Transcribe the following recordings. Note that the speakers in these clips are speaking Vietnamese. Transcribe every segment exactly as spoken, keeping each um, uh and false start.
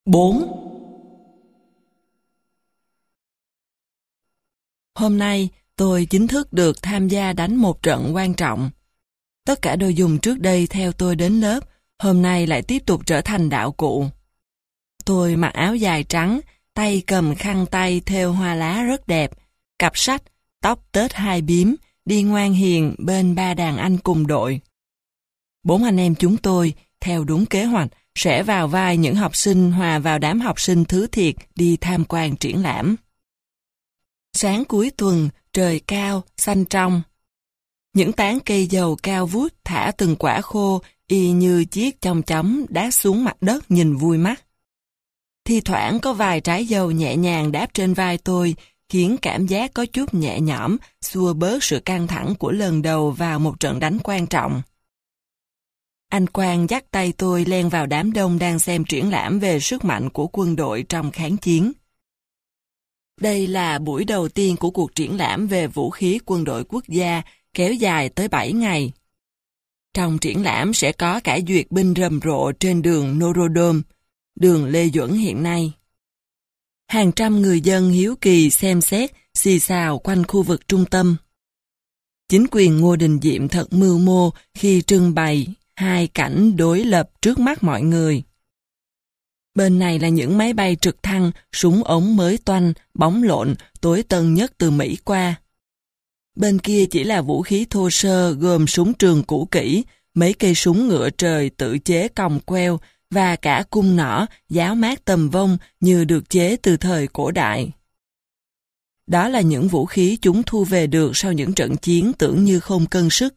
bốn. Hôm nay, tôi chính thức được tham gia đánh một trận quan trọng. Tất cả đồ dùng trước đây theo tôi đến lớp, hôm nay lại tiếp tục trở thành đạo cụ. Tôi mặc áo dài trắng, tay cầm khăn tay thêu hoa lá rất đẹp, cặp sách, tóc tết hai bím, đi ngoan hiền bên ba đàn anh cùng đội. Bốn anh em chúng tôi, theo đúng kế hoạch, sẽ vào vai những học sinh hòa vào đám học sinh thứ thiệt đi tham quan triển lãm. Sáng cuối tuần, trời cao, xanh trong. Những tán cây dầu cao vút thả từng quả khô y như chiếc chong chóng đáp xuống mặt đất nhìn vui mắt. Thi thoảng có vài trái dầu nhẹ nhàng đáp trên vai tôi, khiến cảm giác có chút nhẹ nhõm, xua bớt sự căng thẳng của lần đầu vào một trận đánh quan trọng. Anh Quang dắt tay tôi len vào đám đông đang xem triển lãm về sức mạnh của quân đội trong kháng chiến. Đây là buổi đầu tiên của cuộc triển lãm về vũ khí quân đội quốc gia kéo dài tới bảy ngày. Trong triển lãm sẽ có cả duyệt binh rầm rộ trên đường Norodom, đường Lê Duẩn hiện nay. Hàng trăm người dân hiếu kỳ xem xét, xì xào quanh khu vực trung tâm. Chính quyền Ngô Đình Diệm thật mưu mô khi trưng bày hai cảnh đối lập trước mắt mọi người. Bên này là những máy bay trực thăng, súng ống mới toanh, bóng lộn, tối tân nhất từ Mỹ qua. Bên kia chỉ là vũ khí thô sơ gồm súng trường cũ kỹ, mấy cây súng ngựa trời tự chế còng queo và cả cung nỏ, giáo mát tầm vông như được chế từ thời cổ đại. Đó là những vũ khí chúng thu về được sau những trận chiến tưởng như không cân sức.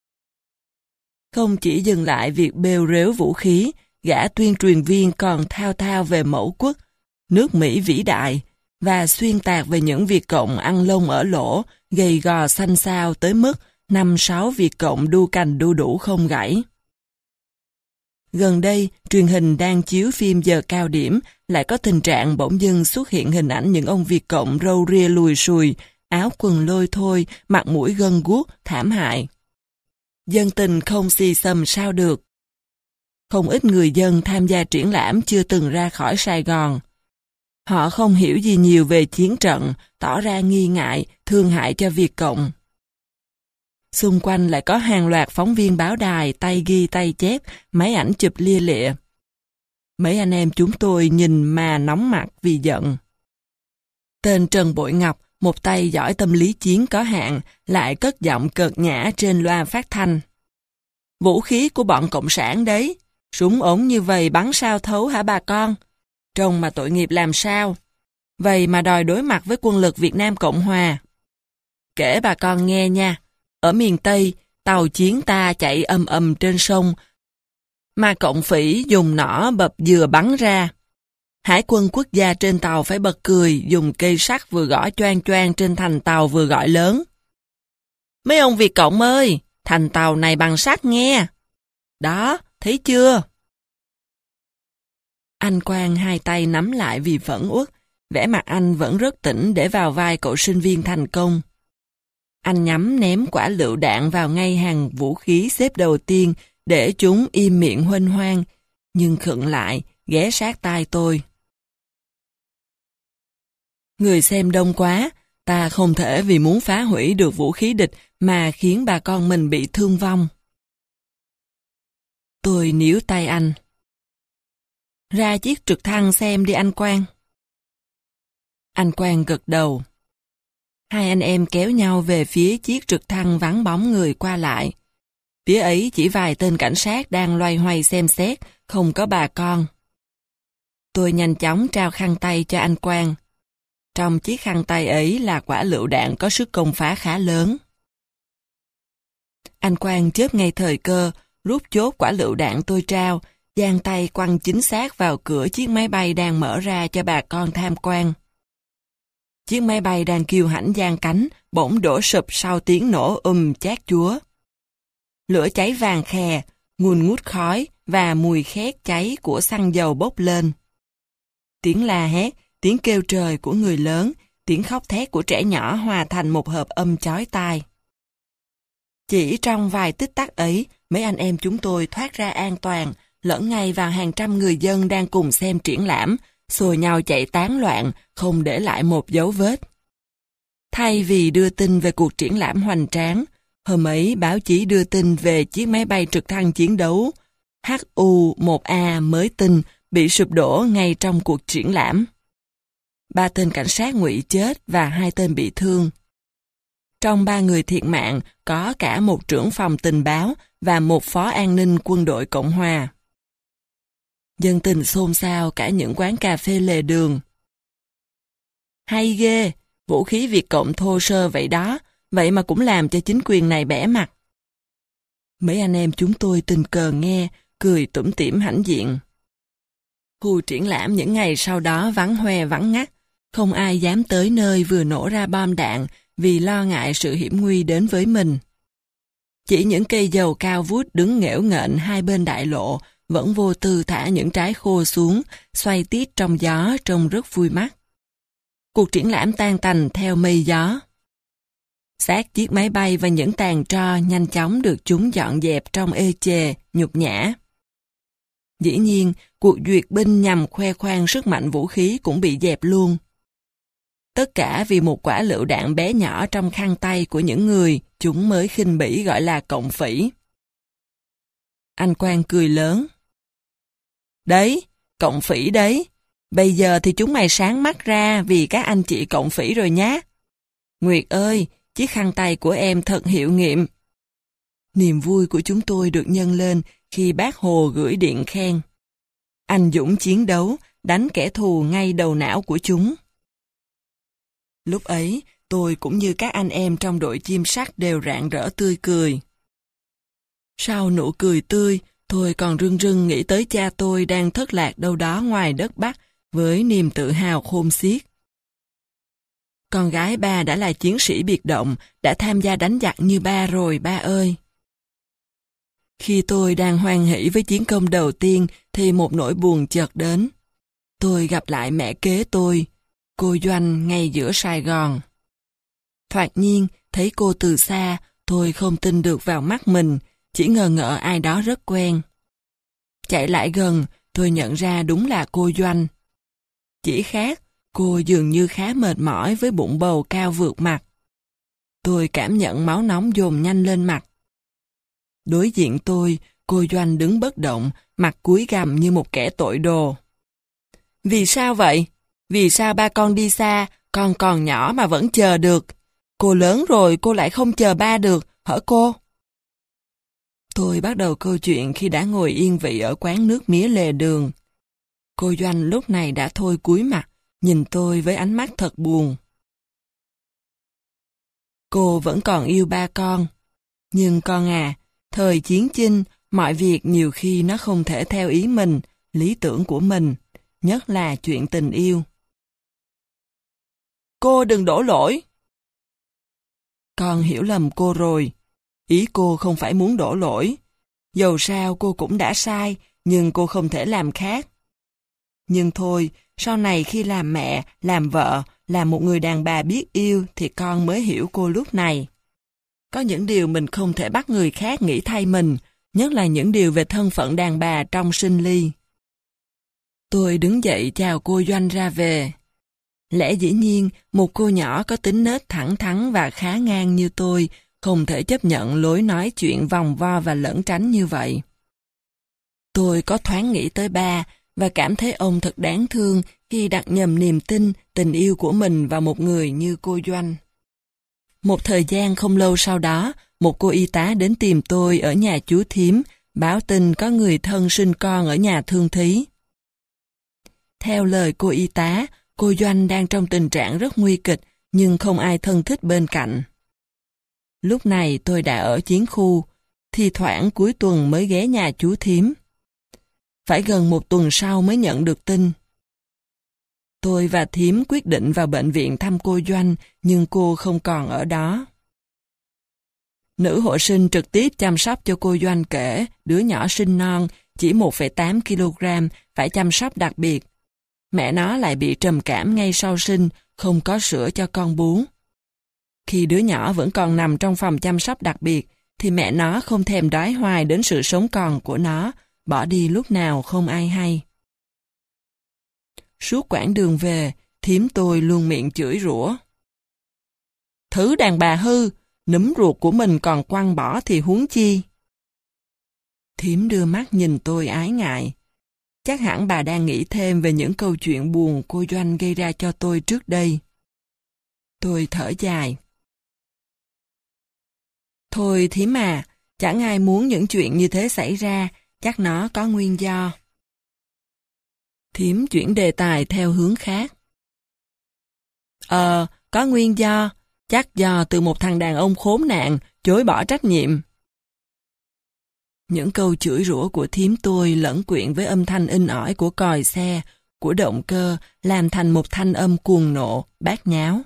Không chỉ dừng lại việc bêu rếu vũ khí, gã tuyên truyền viên còn thao thao về mẫu quốc, nước Mỹ vĩ đại, và xuyên tạc về những Việt Cộng ăn lông ở lỗ, gầy gò xanh xao tới mức năm sáu Việt Cộng đu cành đu đủ không gãy. Gần đây, truyền hình đang chiếu phim giờ cao điểm, lại có tình trạng bỗng dưng xuất hiện hình ảnh những ông Việt Cộng râu ria lùi xùi, áo quần lôi thôi, mặt mũi gân guốc, thảm hại. Dân tình không xì xầm sao được. Không ít người dân tham gia triển lãm chưa từng ra khỏi Sài Gòn. Họ không hiểu gì nhiều về chiến trận, tỏ ra nghi ngại, thương hại cho Việt Cộng. Xung quanh lại có hàng loạt phóng viên báo đài, tay ghi tay chép, máy ảnh chụp lia lịa. Mấy anh em chúng tôi nhìn mà nóng mặt vì giận. Tên Trần Bội Ngọc, một tay giỏi tâm lý chiến có hạn, lại cất giọng cợt nhã trên loa phát thanh. Vũ khí của bọn Cộng sản đấy, súng ống như vậy bắn sao thấu hả bà con? Trông mà tội nghiệp làm sao? Vậy mà đòi đối mặt với quân lực Việt Nam Cộng Hòa. Kể bà con nghe nha, ở miền Tây, tàu chiến ta chạy ầm ầm trên sông, mà Cộng phỉ dùng nỏ bập dừa bắn ra. Hải quân quốc gia trên tàu phải bật cười, dùng cây sắt vừa gõ choang choang trên thành tàu vừa gọi lớn. Mấy ông Việt Cộng ơi, thành tàu này bằng sắt nghe. Đó, thấy chưa? Anh Quang hai tay nắm lại vì phẫn uất, vẻ mặt anh vẫn rất tỉnh để vào vai cậu sinh viên thành công. Anh nhắm ném quả lựu đạn vào ngay hàng vũ khí xếp đầu tiên để chúng im miệng huênh hoang, nhưng khựng lại, ghé sát tai tôi. Người xem đông quá, ta không thể vì muốn phá hủy được vũ khí địch mà khiến bà con mình bị thương vong. Tôi níu tay anh. Ra chiếc trực thăng xem đi anh Quang. Anh Quang gật đầu. Hai anh em kéo nhau về phía chiếc trực thăng vắng bóng người qua lại. Phía ấy chỉ vài tên cảnh sát đang loay hoay xem xét, không có bà con. Tôi nhanh chóng trao khăn tay cho anh Quang. Trong chiếc khăn tay ấy là quả lựu đạn có sức công phá khá lớn. Anh Quang chớp ngay thời cơ, rút chốt quả lựu đạn tôi trao, giang tay quăng chính xác vào cửa chiếc máy bay đang mở ra cho bà con tham quan. Chiếc máy bay đang kiêu hãnh giang cánh, bỗng đổ sụp sau tiếng nổ um chát chúa. Lửa cháy vàng khè, ngùn ngút khói và mùi khét cháy của xăng dầu bốc lên. Tiếng la hét, tiếng kêu trời của người lớn, tiếng khóc thét của trẻ nhỏ hòa thành một hợp âm chói tai. Chỉ trong vài tích tắc ấy, mấy anh em chúng tôi thoát ra an toàn, lẫn ngay vào hàng trăm người dân đang cùng xem triển lãm, xô nhau chạy tán loạn, không để lại một dấu vết. Thay vì đưa tin về cuộc triển lãm hoành tráng, hôm ấy báo chí đưa tin về chiếc máy bay trực thăng chiến đấu H U một A mới tinh bị sụp đổ ngay trong cuộc triển lãm. Ba tên cảnh sát ngụy chết và hai tên bị thương. Trong ba người thiệt mạng có cả một trưởng phòng tình báo và một phó an ninh quân đội Cộng hòa. Dân tình xôn xao cả những quán cà phê lề đường. Hay ghê, vũ khí Việt Cộng thô sơ vậy đó, vậy mà cũng làm cho chính quyền này bẽ mặt. Mấy anh em chúng tôi tình cờ nghe, cười tủm tỉm hãnh diện. Khu triển lãm những ngày sau đó vắng hoe vắng ngắt, không ai dám tới nơi vừa nổ ra bom đạn vì lo ngại sự hiểm nguy đến với mình. Chỉ những cây dầu cao vút đứng nghễu nghệch hai bên đại lộ vẫn vô tư thả những trái khô xuống, xoay tít trong gió trông rất vui mắt. Cuộc triển lãm tan tành theo mây gió. Xác chiếc máy bay và những tàn tro nhanh chóng được chúng dọn dẹp trong ê chề, nhục nhã. Dĩ nhiên, cuộc duyệt binh nhằm khoe khoang sức mạnh vũ khí cũng bị dẹp luôn. Tất cả vì một quả lựu đạn bé nhỏ trong khăn tay của những người chúng mới khinh bỉ gọi là cộng phỉ. Anh Quang cười lớn. Đấy, cộng phỉ đấy. Bây giờ thì chúng mày sáng mắt ra vì các anh chị cộng phỉ rồi nhá. Nguyệt ơi, chiếc khăn tay của em thật hiệu nghiệm. Niềm vui của chúng tôi được nhân lên khi bác Hồ gửi điện khen. Anh dũng chiến đấu, đánh kẻ thù ngay đầu não của chúng. Lúc ấy, tôi cũng như các anh em trong đội chim sắt đều rạng rỡ tươi cười. Sau nụ cười tươi, tôi còn rưng rưng nghĩ tới cha tôi đang thất lạc đâu đó ngoài đất Bắc với niềm tự hào khôn xiết. Con gái ba đã là chiến sĩ biệt động, đã tham gia đánh giặc như ba rồi ba ơi. Khi tôi đang hoan hỉ với chiến công đầu tiên thì một nỗi buồn chợt đến. Tôi gặp lại mẹ kế tôi, cô Doanh ngay giữa Sài Gòn. Thoạt nhiên, thấy cô từ xa, tôi không tin được vào mắt mình, chỉ ngờ ngợ ai đó rất quen. Chạy lại gần, tôi nhận ra đúng là cô Doanh. Chỉ khác, cô dường như khá mệt mỏi với bụng bầu cao vượt mặt. Tôi cảm nhận máu nóng dồn nhanh lên mặt. Đối diện tôi, cô Doanh đứng bất động, mặt cúi gằm như một kẻ tội đồ. Vì sao vậy? Vì sao ba con đi xa, con còn nhỏ mà vẫn chờ được? Cô lớn rồi cô lại không chờ ba được, hả cô? Tôi bắt đầu câu chuyện khi đã ngồi yên vị ở quán nước mía lề đường. Cô Doanh lúc này đã thôi cúi mặt, nhìn tôi với ánh mắt thật buồn. Cô vẫn còn yêu ba con. Nhưng con à, thời chiến chinh, mọi việc nhiều khi nó không thể theo ý mình, lý tưởng của mình, nhất là chuyện tình yêu. Cô đừng đổ lỗi. Con hiểu lầm cô rồi. Ý cô không phải muốn đổ lỗi. Dầu sao cô cũng đã sai, nhưng cô không thể làm khác. Nhưng thôi, sau này khi làm mẹ, làm vợ, làm một người đàn bà biết yêu thì con mới hiểu cô lúc này. Có những điều mình không thể bắt người khác nghĩ thay mình, nhất là những điều về thân phận đàn bà trong sinh ly. Tôi đứng dậy chào cô Doanh ra về. Lẽ dĩ nhiên, một cô nhỏ có tính nết thẳng thắn và khá ngang như tôi, không thể chấp nhận lối nói chuyện vòng vo và lẩn tránh như vậy. Tôi có thoáng nghĩ tới ba, và cảm thấy ông thật đáng thương khi đặt nhầm niềm tin, tình yêu của mình vào một người như cô Doanh. Một thời gian không lâu sau đó, một cô y tá đến tìm tôi ở nhà chú thím, báo tin có người thân sinh con ở nhà thương thí. Theo lời cô y tá, cô Doanh đang trong tình trạng rất nguy kịch, nhưng không ai thân thích bên cạnh. Lúc này tôi đã ở chiến khu, thi thoảng cuối tuần mới ghé nhà chú thím. Phải gần một tuần sau mới nhận được tin. Tôi và thím quyết định vào bệnh viện thăm cô Doanh, nhưng cô không còn ở đó. Nữ hộ sinh trực tiếp chăm sóc cho cô Doanh kể, đứa nhỏ sinh non, chỉ một phẩy tám ki lô gam, phải chăm sóc đặc biệt. Mẹ nó lại bị trầm cảm ngay sau sinh, không có sữa cho con bú. Khi đứa nhỏ vẫn còn nằm trong phòng chăm sóc đặc biệt, thì mẹ nó không thèm đói hoài đến sự sống còn của nó, bỏ đi lúc nào không ai hay. Suốt quãng đường về, thím tôi luôn miệng chửi rủa. Thứ đàn bà hư, núm ruột của mình còn quăng bỏ thì huống chi. Thím đưa mắt nhìn tôi ái ngại. Chắc hẳn bà đang nghĩ thêm về những câu chuyện buồn cô Doanh gây ra cho tôi trước đây. Tôi thở dài. Thôi thím à, chẳng ai muốn những chuyện như thế xảy ra, chắc nó có nguyên do. Thím chuyển đề tài theo hướng khác. Ờ, có nguyên do, chắc do từ một thằng đàn ông khốn nạn, chối bỏ trách nhiệm. Những câu chửi rủa của thím tôi lẫn quyện với âm thanh in ỏi của còi xe, của động cơ, làm thành một thanh âm cuồng nộ, bát nháo.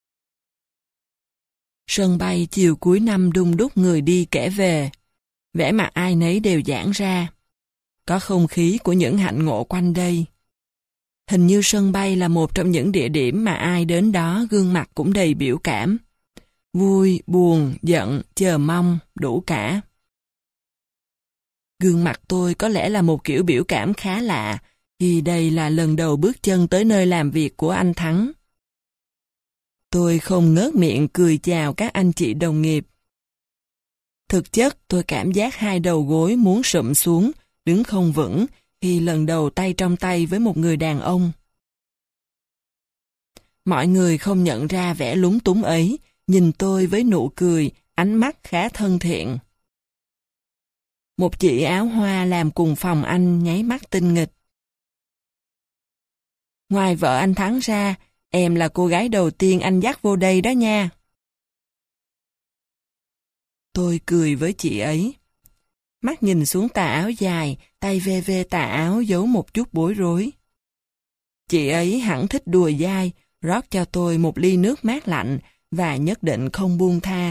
Sân bay chiều cuối năm đông đúc người đi kẻ về. Vẻ mặt ai nấy đều giãn ra. Có không khí của những hạnh ngộ quanh đây. Hình như sân bay là một trong những địa điểm mà ai đến đó gương mặt cũng đầy biểu cảm. Vui, buồn, giận, chờ mong, đủ cả. Gương mặt tôi có lẽ là một kiểu biểu cảm khá lạ, vì đây là lần đầu bước chân tới nơi làm việc của anh Thắng. Tôi không ngớt miệng cười chào các anh chị đồng nghiệp. Thực chất tôi cảm giác hai đầu gối muốn sụm xuống, đứng không vững, khi lần đầu tay trong tay với một người đàn ông. Mọi người không nhận ra vẻ lúng túng ấy, nhìn tôi với nụ cười, ánh mắt khá thân thiện. Một chị áo hoa làm cùng phòng anh nháy mắt tinh nghịch. Ngoài vợ anh Thắng ra, em là cô gái đầu tiên anh dắt vô đây đó nha. Tôi cười với chị ấy. Mắt nhìn xuống tà áo dài, tay ve ve tà áo giấu một chút bối rối. Chị ấy hẳn thích đùa dai, rót cho tôi một ly nước mát lạnh và nhất định không buông tha.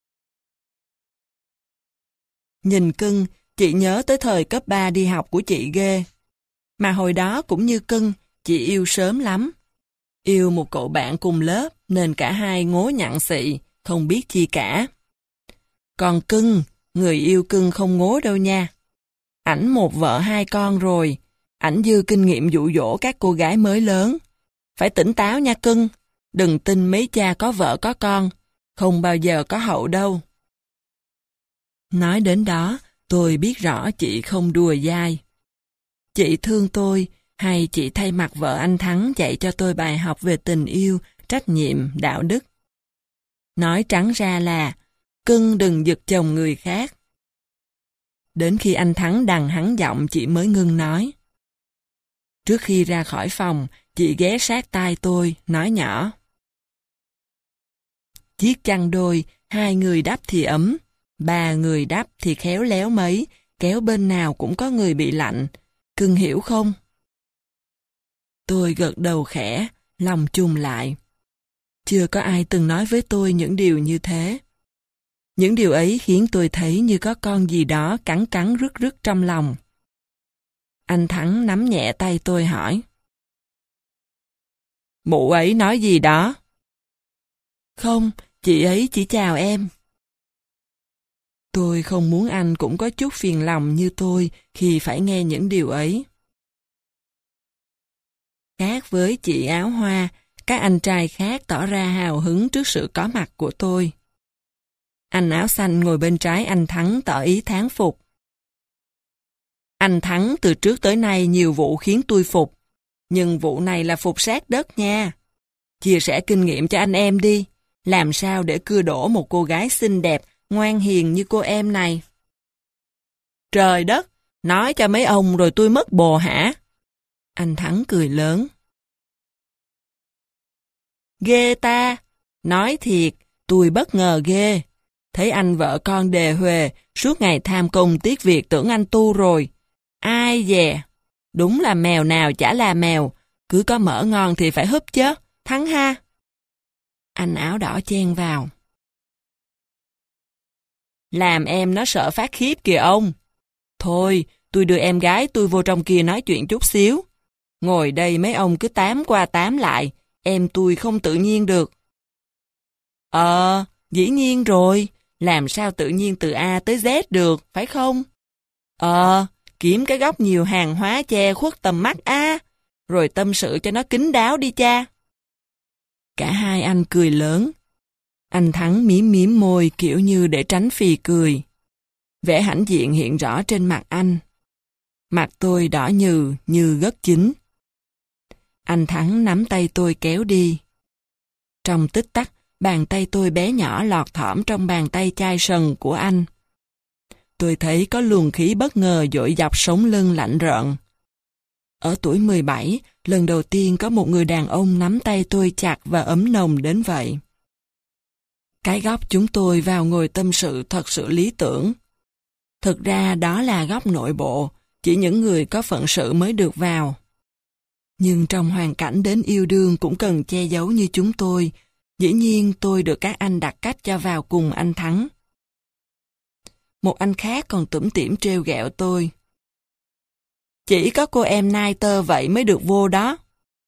Nhìn Cưng, chị nhớ tới thời cấp ba đi học của chị ghê. Mà hồi đó cũng như Cưng, chị yêu sớm lắm. Yêu một cậu bạn cùng lớp nên cả hai ngố nhặn xị, không biết chi cả. Còn Cưng, người yêu Cưng không ngố đâu nha. Ảnh một vợ hai con rồi, ảnh dư kinh nghiệm dụ dỗ các cô gái mới lớn. Phải tỉnh táo nha Cưng, đừng tin mấy cha có vợ có con, không bao giờ có hậu đâu. Nói đến đó, tôi biết rõ chị không đùa dai. Chị thương tôi, hay chị thay mặt vợ anh Thắng dạy cho tôi bài học về tình yêu, trách nhiệm, đạo đức. Nói trắng ra là, Cưng đừng giật chồng người khác. Đến khi anh Thắng đằng hắn giọng chị mới ngưng nói. Trước khi ra khỏi phòng, chị ghé sát tai tôi, nói nhỏ. Chiếc chăn đôi, hai người đắp thì ấm, ba người đắp thì khéo léo mấy, kéo bên nào cũng có người bị lạnh. Cưng hiểu không? Tôi gật đầu khẽ, lòng trùng lại. Chưa có ai từng nói với tôi những điều như thế. Những điều ấy khiến tôi thấy như có con gì đó cắn cắn rứt rứt trong lòng. Anh Thắng nắm nhẹ tay tôi hỏi. Mụ ấy nói gì đó? Không, chị ấy chỉ chào em. Tôi không muốn anh cũng có chút phiền lòng như tôi khi phải nghe những điều ấy. Khác với chị áo hoa, các anh trai khác tỏ ra hào hứng trước sự có mặt của tôi. Anh áo xanh ngồi bên trái anh Thắng tỏ ý thán phục. Anh Thắng từ trước tới nay nhiều vụ khiến tôi phục, nhưng vụ này là phục sát đất nha. Chia sẻ kinh nghiệm cho anh em đi, làm sao để cưa đổ một cô gái xinh đẹp, ngoan hiền như cô em này. Trời đất, nói cho mấy ông rồi tôi mất bồ hả? Anh Thắng cười lớn. Ghê ta, nói thiệt, tôi bất ngờ ghê. Thấy anh vợ con đề huề, suốt ngày tham công tiếc việc tưởng anh tu rồi. Ai dè, đúng là mèo nào chả là mèo, cứ có mỡ ngon thì phải húp chứ, Thắng ha. Anh áo đỏ chen vào. Làm em nó sợ phát khiếp kìa ông. Thôi, tôi đưa em gái tôi vô trong kia nói chuyện chút xíu. Ngồi đây mấy ông cứ tám qua tám lại, em tôi không tự nhiên được. Ờ, dĩ nhiên rồi, làm sao tự nhiên từ A tới Z được, phải không? Ờ, kiếm cái góc nhiều hàng hóa che khuất tầm mắt a, rồi tâm sự cho nó kín đáo đi cha. Cả hai anh cười lớn. Anh Thắng mím mím môi kiểu như để tránh phì cười. Vẻ hãnh diện hiện rõ trên mặt anh. Mặt tôi đỏ nhừ như gất chín. Anh Thắng nắm tay tôi kéo đi. Trong tích tắc, bàn tay tôi bé nhỏ lọt thỏm trong bàn tay chai sần của anh. Tôi thấy có luồng khí bất ngờ dội dọc sống lưng lạnh rợn. Ở tuổi mười bảy, lần đầu tiên có một người đàn ông nắm tay tôi chặt và ấm nồng đến vậy. Cái góc chúng tôi vào ngồi tâm sự thật sự lý tưởng. Thực ra đó là góc nội bộ, chỉ những người có phận sự mới được vào. Nhưng trong hoàn cảnh đến yêu đương cũng cần che giấu như chúng tôi, dĩ nhiên tôi được các anh đặt cách cho vào cùng anh Thắng. Một anh khác còn tủm tỉm trêu ghẹo tôi. Chỉ có cô em nai tơ vậy mới được vô đó.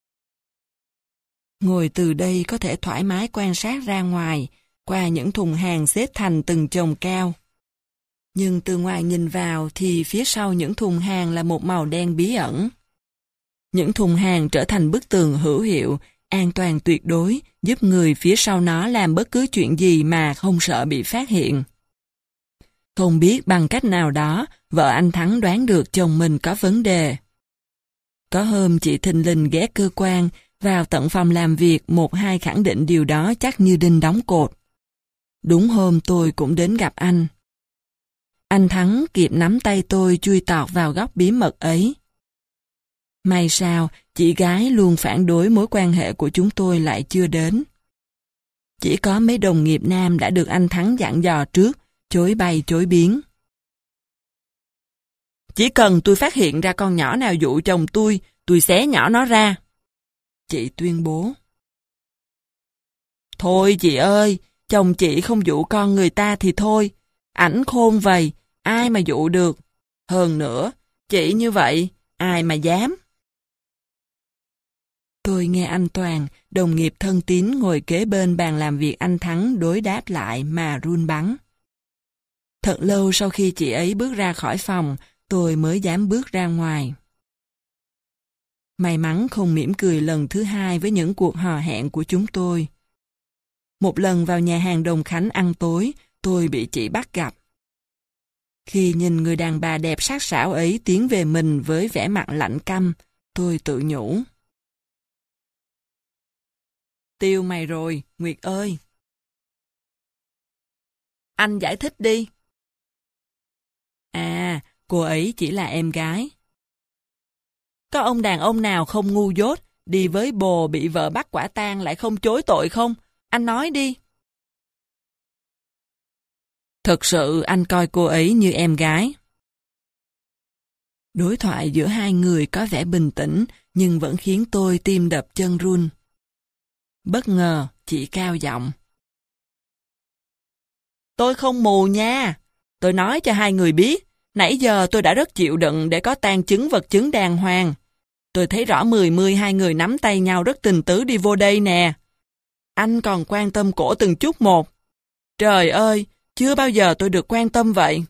Ngồi từ đây có thể thoải mái quan sát ra ngoài, qua những thùng hàng xếp thành từng chồng cao. Nhưng từ ngoài nhìn vào thì phía sau những thùng hàng là một màu đen bí ẩn. Những thùng hàng trở thành bức tường hữu hiệu, an toàn tuyệt đối, giúp người phía sau nó làm bất cứ chuyện gì mà không sợ bị phát hiện. Không biết bằng cách nào đó, vợ anh Thắng đoán được chồng mình có vấn đề. Có hôm chị thình lình ghé cơ quan, vào tận phòng làm việc một hai khẳng định điều đó chắc như đinh đóng cột. Đúng hôm tôi cũng đến gặp anh. Anh Thắng kịp nắm tay tôi chui tọt vào góc bí mật ấy. May sao, chị gái luôn phản đối mối quan hệ của chúng tôi lại chưa đến. Chỉ có mấy đồng nghiệp nam đã được anh Thắng dặn dò trước, chối bay chối biến. Chỉ cần tôi phát hiện ra con nhỏ nào dụ chồng tôi, tôi xé nhỏ nó ra. Chị tuyên bố. Thôi chị ơi, chồng chị không dụ con người ta thì thôi. Ảnh khôn vầy, ai mà dụ được. Hơn nữa, chị như vậy, ai mà dám. Tôi nghe anh Toàn, đồng nghiệp thân tín ngồi kế bên bàn làm việc anh Thắng đối đáp lại mà run bắn. Thật lâu sau khi chị ấy bước ra khỏi phòng, tôi mới dám bước ra ngoài. May mắn không mỉm cười lần thứ hai với những cuộc hò hẹn của chúng tôi. Một lần vào nhà hàng Đồng Khánh ăn tối, tôi bị chị bắt gặp. Khi nhìn người đàn bà đẹp sắc sảo ấy tiến về mình với vẻ mặt lạnh căm, tôi tự nhủ. Tiêu mày rồi, Nguyệt ơi. Anh giải thích đi. À, cô ấy chỉ là em gái. Có ông đàn ông nào không ngu dốt, đi với bồ bị vợ bắt quả tang lại không chối tội không? Anh nói đi. Thực sự anh coi cô ấy như em gái. Đối thoại giữa hai người có vẻ bình tĩnh, nhưng vẫn khiến tôi tim đập chân run. Bất ngờ, chị cao giọng. Tôi không mù nha. Tôi nói cho hai người biết, nãy giờ tôi đã rất chịu đựng để có tang chứng vật chứng đàng hoàng. Tôi thấy rõ mười mươi hai người nắm tay nhau rất tình tứ đi vô đây nè. Anh còn quan tâm cổ từng chút một. Trời ơi, chưa bao giờ tôi được quan tâm vậy.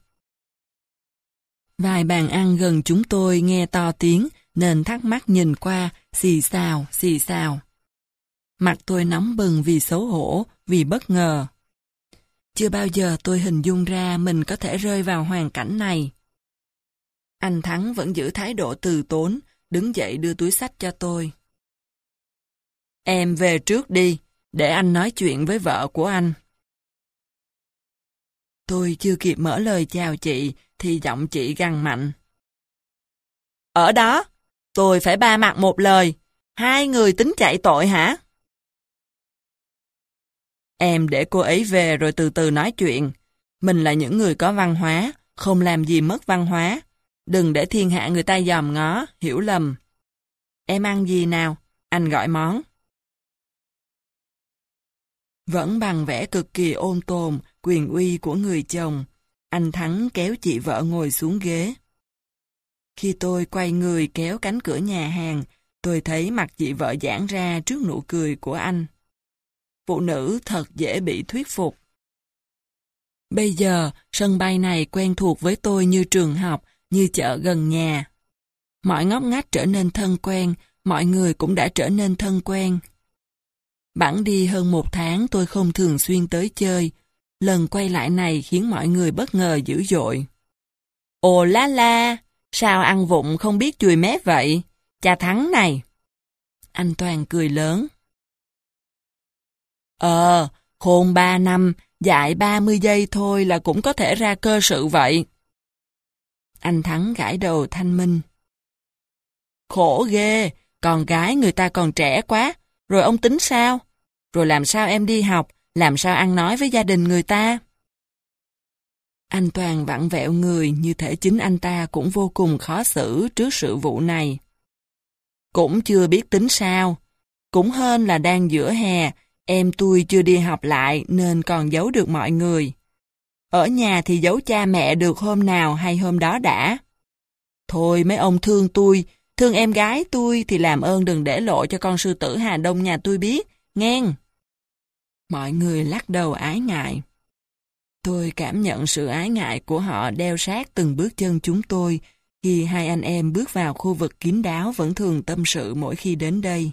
Vài bàn ăn gần chúng tôi nghe to tiếng nên thắc mắc nhìn qua, xì xào, xì xào. Mặt tôi nóng bừng vì xấu hổ, vì bất ngờ. Chưa bao giờ tôi hình dung ra mình có thể rơi vào hoàn cảnh này. Anh Thắng vẫn giữ thái độ từ tốn, đứng dậy đưa túi xách cho tôi. Em về trước đi, để anh nói chuyện với vợ của anh. Tôi chưa kịp mở lời chào chị, thì giọng chị gằn mạnh. Ở đó, tôi phải ba mặt một lời. Hai người tính chạy tội hả? Em để cô ấy về rồi từ từ nói chuyện. Mình là những người có văn hóa, không làm gì mất văn hóa. Đừng để thiên hạ người ta dòm ngó, hiểu lầm. Em ăn gì nào? Anh gọi món. Vẫn bằng vẻ cực kỳ ôn tồn, quyền uy của người chồng, anh Thắng kéo chị vợ ngồi xuống ghế. Khi tôi quay người kéo cánh cửa nhà hàng, tôi thấy mặt chị vợ giãn ra trước nụ cười của anh. Phụ nữ thật dễ bị thuyết phục. Bây giờ, sân bay này quen thuộc với tôi như trường học, như chợ gần nhà. Mọi ngóc ngách trở nên thân quen, mọi người cũng đã trở nên thân quen. Bẵng đi hơn một tháng tôi không thường xuyên tới chơi. Lần quay lại này khiến mọi người bất ngờ dữ dội. Ồ la la, sao ăn vụng không biết chùi mép vậy? Cha Thắng này. Anh Toàn cười lớn. Ờ, khôn ba năm, dạy ba mươi giây thôi là cũng có thể ra cơ sự vậy. Anh Thắng gãi đầu thanh minh. Khổ ghê, con gái người ta còn trẻ quá, rồi ông tính sao? Rồi làm sao em đi học, làm sao ăn nói với gia đình người ta? Anh Toàn vặn vẹo người như thể chính anh ta cũng vô cùng khó xử trước sự vụ này. Cũng chưa biết tính sao. Cũng hên là đang giữa hè, em tôi chưa đi học lại nên còn giấu được mọi người. Ở nhà thì giấu cha mẹ được hôm nào hay hôm đó đã. Thôi mấy ông thương tôi, thương em gái tôi thì làm ơn đừng để lộ cho con sư tử Hà Đông nhà tôi biết, nghen. Mọi người lắc đầu ái ngại. Tôi cảm nhận sự ái ngại của họ đeo sát từng bước chân chúng tôi khi hai anh em bước vào khu vực kín đáo vẫn thường tâm sự mỗi khi đến đây.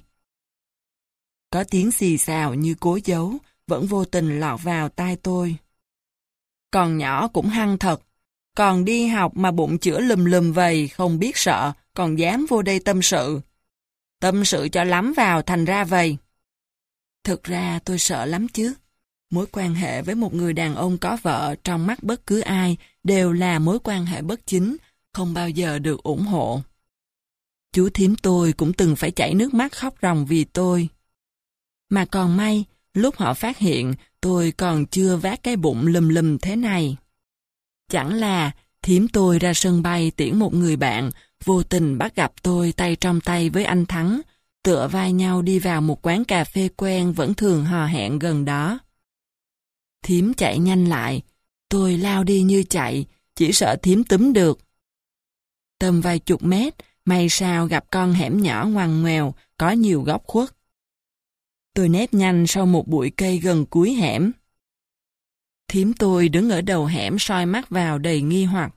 Có tiếng xì xào như cố giấu, vẫn vô tình lọt vào tai tôi. Còn nhỏ cũng hăng thật, còn đi học mà bụng chữa lùm lùm vầy, không biết sợ, còn dám vô đây tâm sự. Tâm sự cho lắm vào thành ra vầy. Thực ra tôi sợ lắm chứ. Mối quan hệ với một người đàn ông có vợ trong mắt bất cứ ai đều là mối quan hệ bất chính, không bao giờ được ủng hộ. Chú thím tôi cũng từng phải chảy nước mắt khóc ròng vì tôi. Mà còn may, lúc họ phát hiện tôi còn chưa vác cái bụng lùm lùm thế này. Chẳng là thím tôi ra sân bay tiễn một người bạn, vô tình bắt gặp tôi tay trong tay với anh Thắng, tựa vai nhau đi vào một quán cà phê quen vẫn thường hò hẹn gần đó. Thím chạy nhanh lại, tôi lao đi như chạy, chỉ sợ thím túm được. Tầm vài chục mét, may sao gặp con hẻm nhỏ ngoằn ngoèo, có nhiều góc khuất. Tôi nép nhanh sau một bụi cây gần cuối hẻm. Thím tôi đứng ở đầu hẻm soi mắt vào đầy nghi hoặc.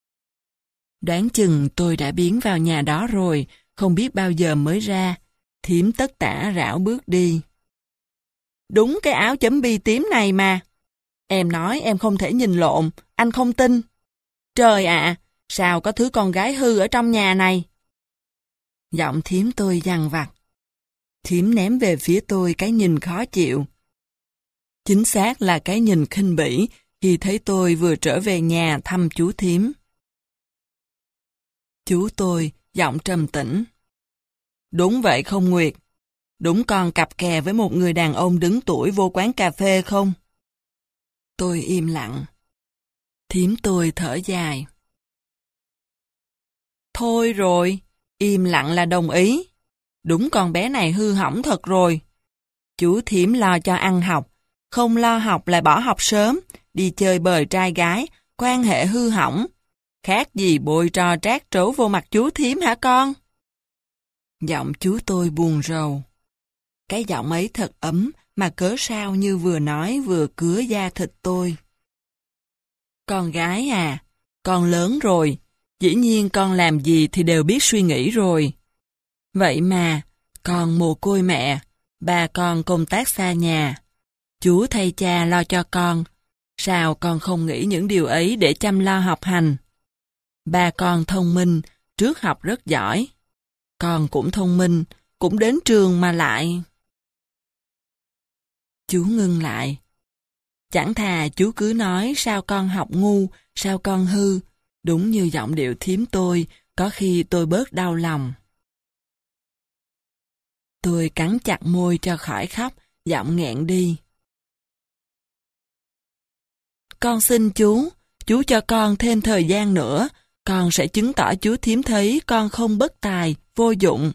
Đoán chừng tôi đã biến vào nhà đó rồi, không biết bao giờ mới ra. Thím tất tả rảo bước đi. Đúng cái áo chấm bi tím này mà. Em nói em không thể nhìn lộn, anh không tin. Trời ạ, sao có thứ con gái hư ở trong nhà này? Giọng thím tôi dằn vặt. Thím ném về phía tôi cái nhìn khó chịu. Chính xác là cái nhìn khinh bỉ khi thấy tôi vừa trở về nhà thăm chú thím. Chú tôi, giọng trầm tĩnh. Đúng vậy không Nguyệt? Đúng con cặp kè với một người đàn ông đứng tuổi vô quán cà phê không? Tôi im lặng. Thím tôi thở dài. Thôi rồi, im lặng là đồng ý. Đúng con bé này hư hỏng thật rồi. Chú thím lo cho ăn học, không lo học lại bỏ học sớm, đi chơi bời trai gái, quan hệ hư hỏng. Khác gì bôi tro trát trấu vô mặt chú thím hả con? Giọng chú tôi buồn rầu. Cái giọng ấy thật ấm, mà cớ sao như vừa nói vừa cứa da thịt tôi. Con gái à, con lớn rồi, dĩ nhiên con làm gì thì đều biết suy nghĩ rồi. Vậy mà, con mồ côi mẹ, ba con công tác xa nhà. Chú thay cha lo cho con, sao con không nghĩ những điều ấy để chăm lo học hành? Ba con thông minh, trước học rất giỏi. Con cũng thông minh, cũng đến trường mà lại... Chú ngưng lại. Chẳng thà chú cứ nói sao con học ngu, sao con hư, đúng như giọng điệu thím tôi, có khi tôi bớt đau lòng. Tôi cắn chặt môi cho khỏi khóc, giọng nghẹn đi. Con xin chú, chú cho con thêm thời gian nữa, con sẽ chứng tỏ chú thím thấy con không bất tài, vô dụng.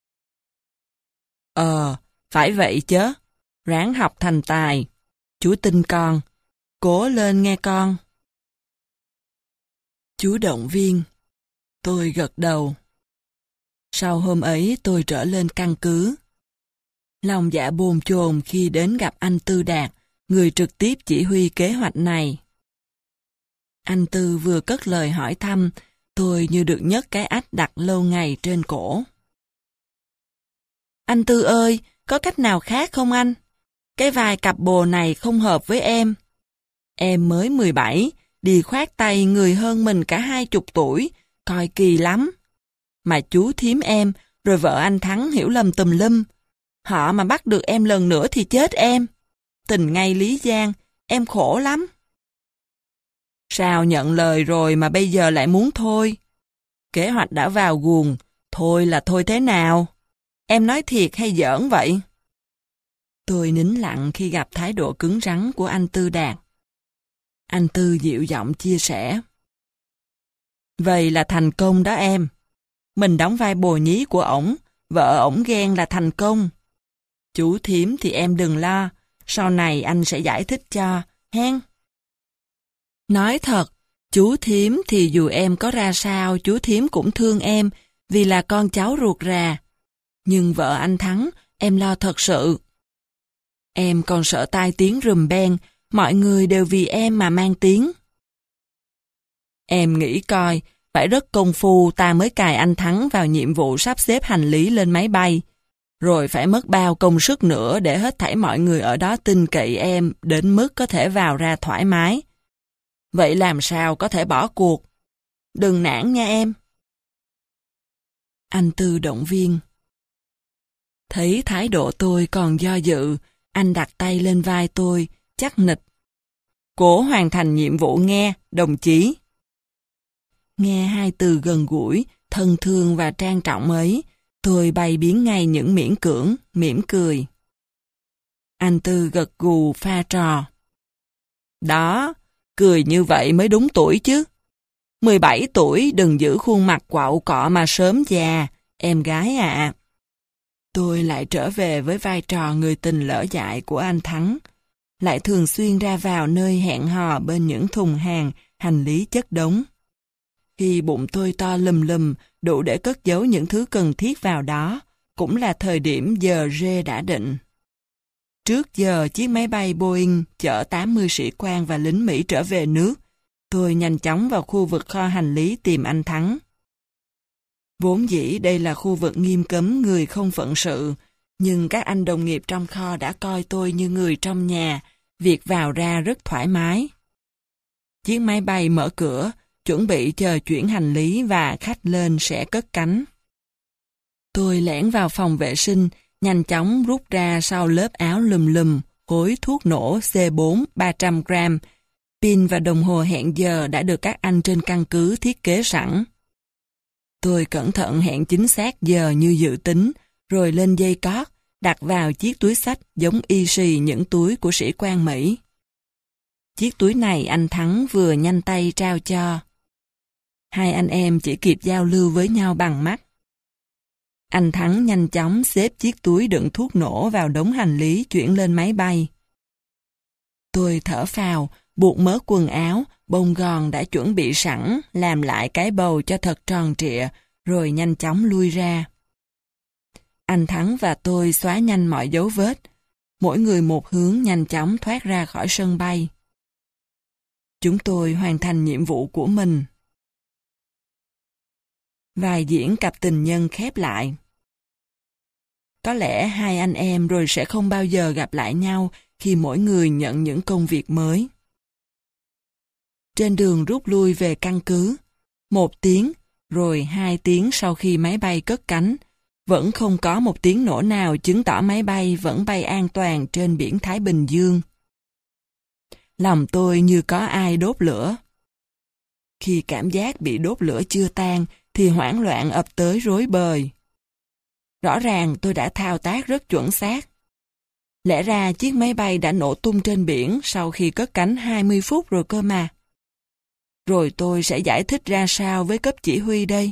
Ờ, phải vậy chớ, ráng học thành tài. Chú tin con, cố lên nghe con. Chú động viên. Tôi gật đầu. Sau hôm ấy tôi trở lên căn cứ. Lòng dạ bồn chồn khi đến gặp anh Tư Đạt, người trực tiếp chỉ huy kế hoạch này. Anh Tư vừa cất lời hỏi thăm, Tôi như được nhấc cái ách đặt lâu ngày trên cổ. Anh Tư ơi, có cách nào khác không anh? Cái vai cặp bồ này không hợp với em. Em mới mười bảy, đi khoát tay người hơn mình cả hai chục tuổi, coi kỳ lắm. Mà chú thím em, rồi vợ anh Thắng hiểu lầm tùm lum. Họ mà bắt được em lần nữa thì chết em. Tình ngay Lý Giang, em khổ lắm. Sao nhận lời rồi mà bây giờ lại muốn thôi? Kế hoạch đã vào guồng, thôi là thôi thế nào? Em nói thiệt hay giỡn vậy? Tôi nín lặng khi gặp thái độ cứng rắn của anh Tư Đạt. Anh Tư dịu giọng chia sẻ. Vậy là thành công đó em. Mình đóng vai bồ nhí của ổng, vợ ổng ghen là thành công. Chú thím thì em đừng lo, sau này anh sẽ giải thích cho, hen. Nói thật, chú thím thì dù em có ra sao, chú thím cũng thương em, vì là con cháu ruột rà. Nhưng vợ anh Thắng, em lo thật sự. Em còn sợ tai tiếng rùm beng, mọi người đều vì em mà mang tiếng. Em nghĩ coi, phải rất công phu ta mới cài anh Thắng vào nhiệm vụ sắp xếp hành lý lên máy bay. Rồi phải mất bao công sức nữa để hết thảy mọi người ở đó tin cậy em đến mức có thể vào ra thoải mái. Vậy làm sao có thể bỏ cuộc? Đừng nản nha em. Anh Tư động viên. Thấy thái độ tôi còn do dự, anh đặt tay lên vai tôi, chắc nịch. Cố hoàn thành nhiệm vụ nghe, đồng chí. Nghe hai từ gần gũi, thân thương và trang trọng ấy, tôi bày biến ngay những miễn cưỡng, mỉm cười. Anh Tư gật gù pha trò. Đó, cười như vậy mới đúng tuổi chứ. mười bảy tuổi đừng giữ khuôn mặt quạo cọ mà sớm già, em gái ạ. À. Tôi lại trở về với vai trò người tình lỡ dại của anh Thắng, lại thường xuyên ra vào nơi hẹn hò bên những thùng hàng, hành lý chất đống. Khi bụng tôi to lùm lùm, đủ để cất giấu những thứ cần thiết vào đó, cũng là thời điểm giờ rê đã định. Trước giờ chiếc máy bay Boeing chở tám mươi sĩ quan và lính Mỹ trở về nước, tôi nhanh chóng vào khu vực kho hành lý tìm anh Thắng. Vốn dĩ đây là khu vực nghiêm cấm người không phận sự, nhưng các anh đồng nghiệp trong kho đã coi tôi như người trong nhà, việc vào ra rất thoải mái. Chiếc máy bay mở cửa, chuẩn bị chờ chuyển hành lý và khách lên sẽ cất cánh. Tôi lẻn vào phòng vệ sinh, nhanh chóng rút ra sau lớp áo lùm lùm, khối thuốc nổ C bốn ba trăm gram, pin và đồng hồ hẹn giờ đã được các anh trên căn cứ thiết kế sẵn. Tôi cẩn thận hẹn chính xác giờ như dự tính, rồi lên dây cót, đặt vào chiếc túi xách giống y xì những túi của sĩ quan Mỹ. Chiếc túi này anh Thắng vừa nhanh tay trao cho. Hai anh em chỉ kịp giao lưu với nhau bằng mắt. Anh Thắng nhanh chóng xếp chiếc túi đựng thuốc nổ vào đống hành lý chuyển lên máy bay. Tôi thở phào, buộc mớ quần áo, bông gòn đã chuẩn bị sẵn, làm lại cái bầu cho thật tròn trịa, rồi nhanh chóng lui ra. Anh Thắng và tôi xóa nhanh mọi dấu vết, mỗi người một hướng nhanh chóng thoát ra khỏi sân bay. Chúng tôi hoàn thành nhiệm vụ của mình. Vai diễn cặp tình nhân khép lại. Có lẽ hai anh em rồi sẽ không bao giờ gặp lại nhau khi mỗi người nhận những công việc mới. Trên đường rút lui về căn cứ, một tiếng, rồi hai tiếng sau khi máy bay cất cánh, vẫn không có một tiếng nổ nào chứng tỏ máy bay vẫn bay an toàn trên biển Thái Bình Dương. Lòng tôi như có ai đốt lửa. Khi cảm giác bị đốt lửa chưa tan, thì hoảng loạn ập tới rối bời. Rõ ràng tôi đã thao tác rất chuẩn xác. Lẽ ra chiếc máy bay đã nổ tung trên biển sau khi cất cánh hai mươi phút rồi cơ mà. Rồi tôi sẽ giải thích ra sao với cấp chỉ huy đây?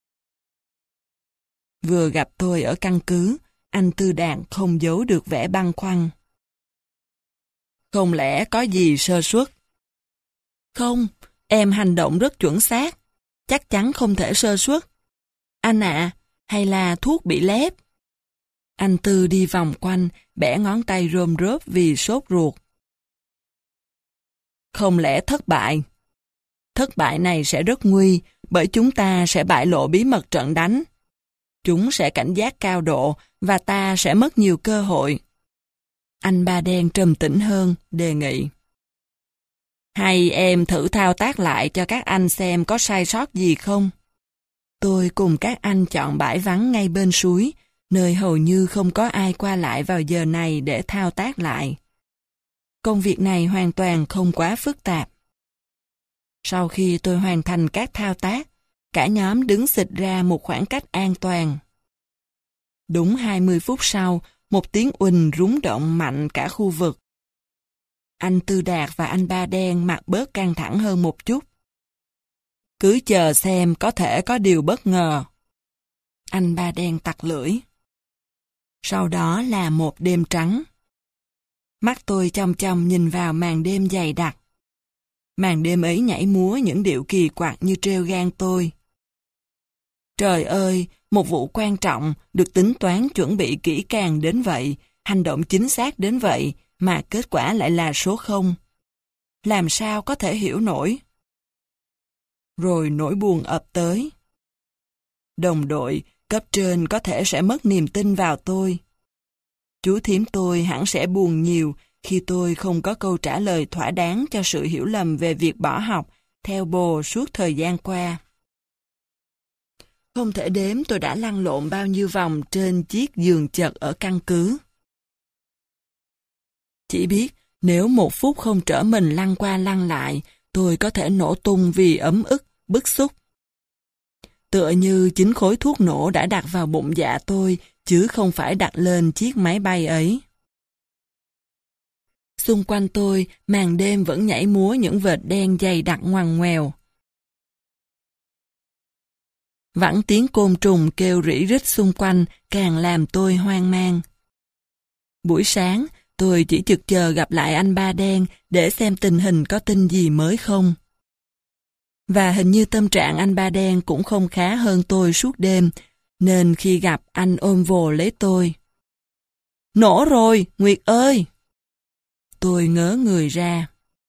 Vừa gặp tôi ở căn cứ, anh Tư Đạt không giấu được vẻ băn khoăn. Không lẽ có gì sơ suất? Không, em hành động rất chuẩn xác. Chắc chắn không thể sơ suất. Anh ạ, à, hay là thuốc bị lép? Anh Tư đi vòng quanh, bẻ ngón tay rôm rớp vì sốt ruột. Không lẽ thất bại? Thất bại này sẽ rất nguy, bởi chúng ta sẽ bại lộ bí mật trận đánh. Chúng sẽ cảnh giác cao độ và ta sẽ mất nhiều cơ hội. Anh Ba Đen trầm tĩnh hơn, đề nghị. Hay em thử thao tác lại cho các anh xem có sai sót gì không? Tôi cùng các anh chọn bãi vắng ngay bên suối, nơi hầu như không có ai qua lại vào giờ này để thao tác lại. Công việc này hoàn toàn không quá phức tạp. Sau khi tôi hoàn thành các thao tác, cả nhóm đứng xịch ra một khoảng cách an toàn. Đúng hai mươi phút sau, một tiếng uỳnh rúng động mạnh cả khu vực. Anh Tư Đạt và anh Ba Đen mặt bớt căng thẳng hơn một chút. Cứ chờ xem có thể có điều bất ngờ. Anh Ba Đen tặc lưỡi. Sau đó là một đêm trắng. Mắt tôi chòng chòng nhìn vào màn đêm dày đặc. Màn đêm ấy nhảy múa những điệu kỳ quặc như trêu gan tôi. Trời ơi, một vụ quan trọng, được tính toán chuẩn bị kỹ càng đến vậy, hành động chính xác đến vậy, mà kết quả lại là số không. Làm sao có thể hiểu nổi? Rồi nỗi buồn ập tới. Đồng đội, cấp trên có thể sẽ mất niềm tin vào tôi. Chú thím tôi hẳn sẽ buồn nhiều khi tôi không có câu trả lời thỏa đáng cho sự hiểu lầm về việc bỏ học theo bồ suốt thời gian qua. Không thể đếm tôi đã lăn lộn bao nhiêu vòng trên chiếc giường chật ở căn cứ. Chỉ biết nếu một phút không trở mình lăn qua lăn lại, tôi có thể nổ tung vì ấm ức, bức xúc. Tựa như chính khối thuốc nổ đã đặt vào bụng dạ tôi, chứ không phải đặt lên chiếc máy bay ấy. Xung quanh tôi, màn đêm vẫn nhảy múa những vệt đen dày đặc ngoằn ngoèo. Vẳng tiếng côn trùng kêu rỉ rít xung quanh càng làm tôi hoang mang. Buổi sáng, tôi chỉ trực chờ gặp lại anh Ba Đen để xem tình hình có tin gì mới không. Và hình như tâm trạng anh Ba Đen cũng không khá hơn tôi suốt đêm, nên khi gặp anh ôm vồ lấy tôi. Nổ rồi, Nguyệt ơi! Tôi ngớ người ra.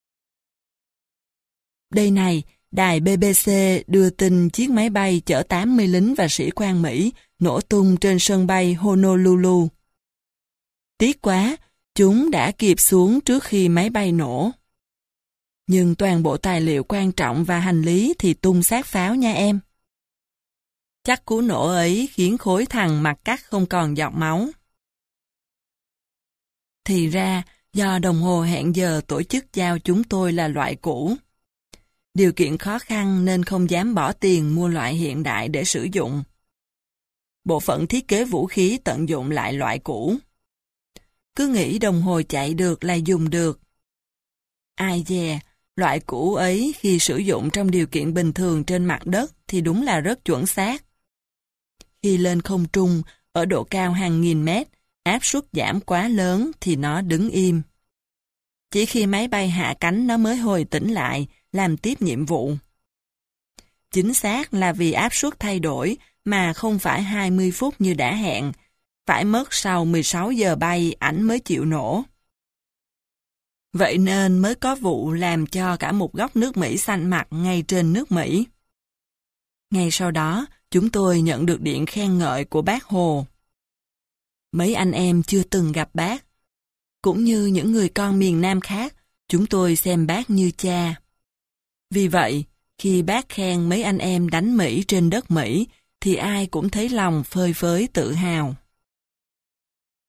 Đây này, đài bê bê xê đưa tin chiếc máy bay chở tám mươi lính và sĩ quan Mỹ nổ tung trên sân bay Honolulu. Tiếc quá, chúng đã kịp xuống trước khi máy bay nổ. Nhưng toàn bộ tài liệu quan trọng và hành lý thì tung xác pháo nha em. Chắc cú nổ ấy khiến khối thằng mặt cắt không còn giọt máu. Thì ra, do đồng hồ hẹn giờ tổ chức giao chúng tôi là loại cũ. Điều kiện khó khăn nên không dám bỏ tiền mua loại hiện đại để sử dụng. Bộ phận thiết kế vũ khí tận dụng lại loại cũ. Cứ nghĩ đồng hồ chạy được là dùng được. Ai dè, loại cũ ấy khi sử dụng trong điều kiện bình thường trên mặt đất thì đúng là rất chuẩn xác. Khi lên không trung, ở độ cao hàng nghìn mét, áp suất giảm quá lớn thì nó đứng im. Chỉ khi máy bay hạ cánh nó mới hồi tỉnh lại, làm tiếp nhiệm vụ. Chính xác là vì áp suất thay đổi mà không phải hai mươi phút như đã hẹn, phải mất sau mười sáu giờ bay ảnh mới chịu nổ. Vậy nên mới có vụ làm cho cả một góc nước Mỹ xanh mặt ngay trên nước Mỹ. Ngay sau đó, chúng tôi nhận được điện khen ngợi của bác Hồ. Mấy anh em chưa từng gặp bác. Cũng như những người con miền Nam khác, chúng tôi xem bác như cha. Vì vậy, khi bác khen mấy anh em đánh Mỹ trên đất Mỹ, thì ai cũng thấy lòng phơi phới tự hào.